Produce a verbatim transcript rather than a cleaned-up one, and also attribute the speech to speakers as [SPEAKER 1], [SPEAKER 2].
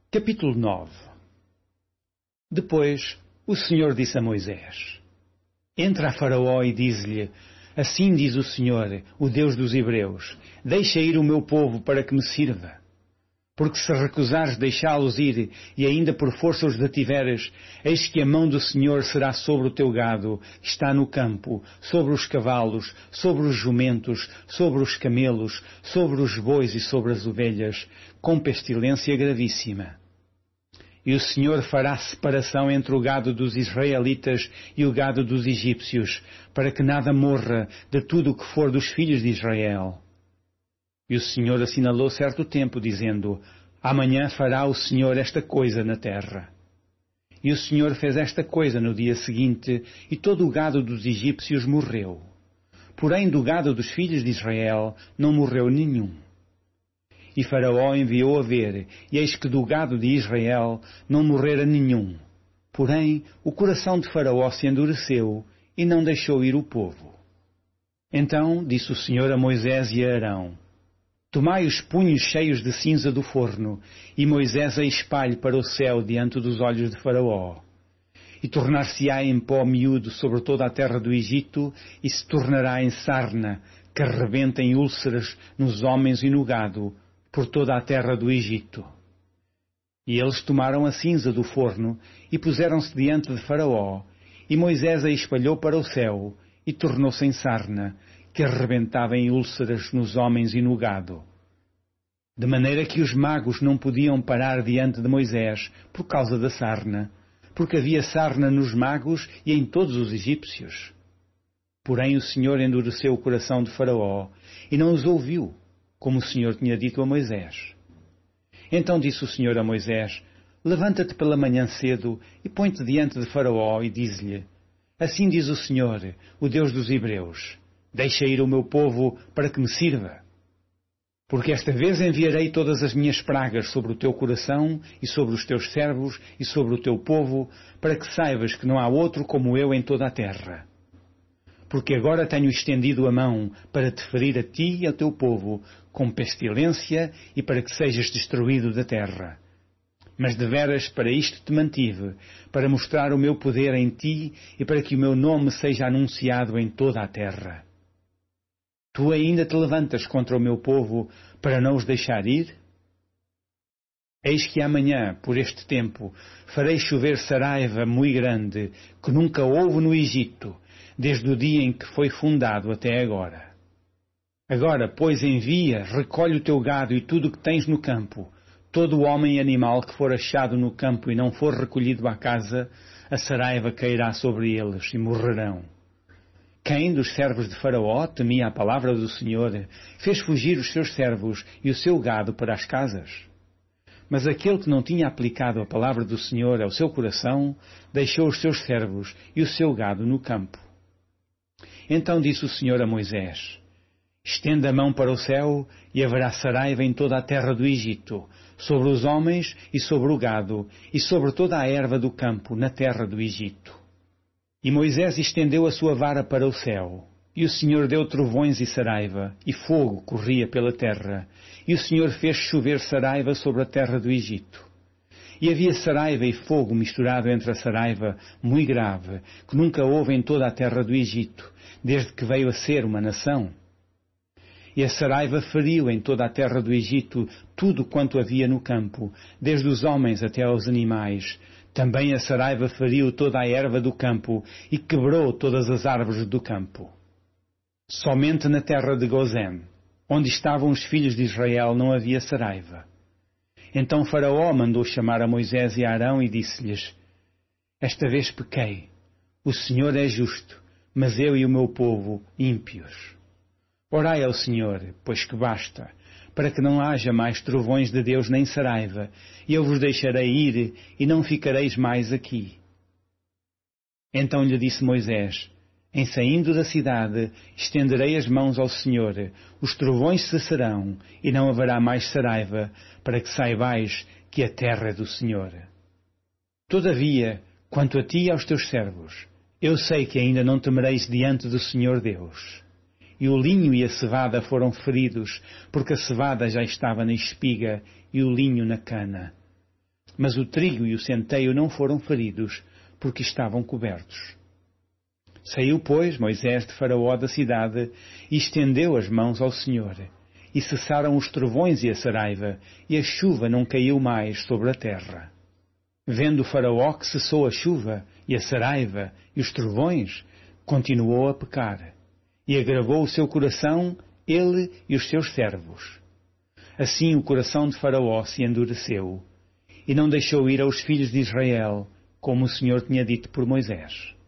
[SPEAKER 1] Capítulo nove. Depois o Senhor disse a Moisés: Entra a Faraó e diz-lhe: Assim diz o Senhor, o Deus dos Hebreus: Deixa ir o meu povo para que me sirva. Porque se recusares deixá-los ir, e ainda por força os detiveres, eis que a mão do Senhor será sobre o teu gado, que está no campo, sobre os cavalos, sobre os jumentos, sobre os camelos, sobre os bois e sobre as ovelhas, com pestilência gravíssima. E o Senhor fará separação entre o gado dos israelitas e o gado dos egípcios, para que nada morra de tudo o que for dos filhos de Israel. E o Senhor assinalou certo tempo, dizendo: Amanhã fará o Senhor esta coisa na terra. E o Senhor fez esta coisa no dia seguinte, e todo o gado dos egípcios morreu. Porém do gado dos filhos de Israel não morreu nenhum. E Faraó enviou a ver, e eis que do gado de Israel não morrera nenhum. Porém o coração de Faraó se endureceu, e não deixou ir o povo. Então disse o Senhor a Moisés e a Arão: Tomai os punhos cheios de cinza do forno, e Moisés a espalhe para o céu diante dos olhos de Faraó. E tornar-se-á em pó miúdo sobre toda a terra do Egito, e se tornará em sarna, que rebenta em úlceras nos homens e no gado, por toda a terra do Egito. E eles tomaram a cinza do forno, e puseram-se diante de Faraó, e Moisés a espalhou para o céu, e tornou-se em sarna, que arrebentava em úlceras nos homens e no gado. De maneira que os magos não podiam parar diante de Moisés por causa da sarna, porque havia sarna nos magos e em todos os egípcios. Porém o Senhor endureceu o coração de Faraó, e não os ouviu, como o Senhor tinha dito a Moisés. Então disse o Senhor a Moisés: Levanta-te pela manhã cedo, e põe-te diante de Faraó, e diz-lhe: Assim diz o Senhor, o Deus dos Hebreus: Deixa ir o meu povo para que me sirva. Porque esta vez enviarei todas as minhas pragas sobre o teu coração e sobre os teus servos e sobre o teu povo, para que saibas que não há outro como eu em toda a terra. Porque agora tenho estendido a mão para te ferir a ti e ao teu povo com pestilência e para que sejas destruído da terra. Mas deveras para isto te mantive, para mostrar o meu poder em ti e para que o meu nome seja anunciado em toda a terra. Tu ainda te levantas contra o meu povo para não os deixar ir? Eis que amanhã, por este tempo, farei chover saraiva muito grande, que nunca houve no Egito, desde o dia em que foi fundado até agora. Agora, pois, envia, recolhe o teu gado e tudo o que tens no campo. Todo o homem e animal que for achado no campo e não for recolhido à casa, a saraiva cairá sobre eles e morrerão. Quem dos servos de Faraó temia a palavra do Senhor, fez fugir os seus servos e o seu gado para as casas. Mas aquele que não tinha aplicado a palavra do Senhor ao seu coração, deixou os seus servos e o seu gado no campo. Então disse o Senhor a Moisés: Estenda a mão para o céu, e haverá saraiva em toda a terra do Egito, sobre os homens e sobre o gado, e sobre toda a erva do campo na terra do Egito. E Moisés estendeu a sua vara para o céu, e o Senhor deu trovões e saraiva, e fogo corria pela terra, e o Senhor fez chover saraiva sobre a terra do Egito. E havia saraiva e fogo misturado entre a saraiva, muito grave, que nunca houve em toda a terra do Egito, desde que veio a ser uma nação. E a saraiva feriu em toda a terra do Egito tudo quanto havia no campo, desde os homens até aos animais. Também a saraiva feriu toda a erva do campo e quebrou todas as árvores do campo. Somente na terra de Gozém, onde estavam os filhos de Israel, não havia saraiva. Então Faraó mandou chamar a Moisés e a Arão e disse-lhes: Esta vez pequei. O Senhor é justo, mas eu e o meu povo ímpios. Orai ao Senhor, pois que basta, para que não haja mais trovões de Deus nem saraiva, e eu vos deixarei ir, e não ficareis mais aqui. Então lhe disse Moisés: Em saindo da cidade, estenderei as mãos ao Senhor, os trovões cessarão, e não haverá mais saraiva, para que saibais que a terra é do Senhor. Todavia, quanto a ti e aos teus servos, eu sei que ainda não temereis diante do Senhor Deus. E o linho e a cevada foram feridos, porque a cevada já estava na espiga e o linho na cana. mas o trigo e o centeio não foram feridos, porque estavam cobertos. Saiu, pois, Moisés de Faraó da cidade e estendeu as mãos ao Senhor, e cessaram os trovões e a saraiva, e a chuva não caiu mais sobre a terra. Vendo Faraó que cessou a chuva, e a saraiva, e os trovões, continuou a pecar, e agravou o seu coração, ele e os seus servos. Assim o coração de Faraó se endureceu, e não deixou ir aos filhos de Israel, como o Senhor tinha dito por Moisés.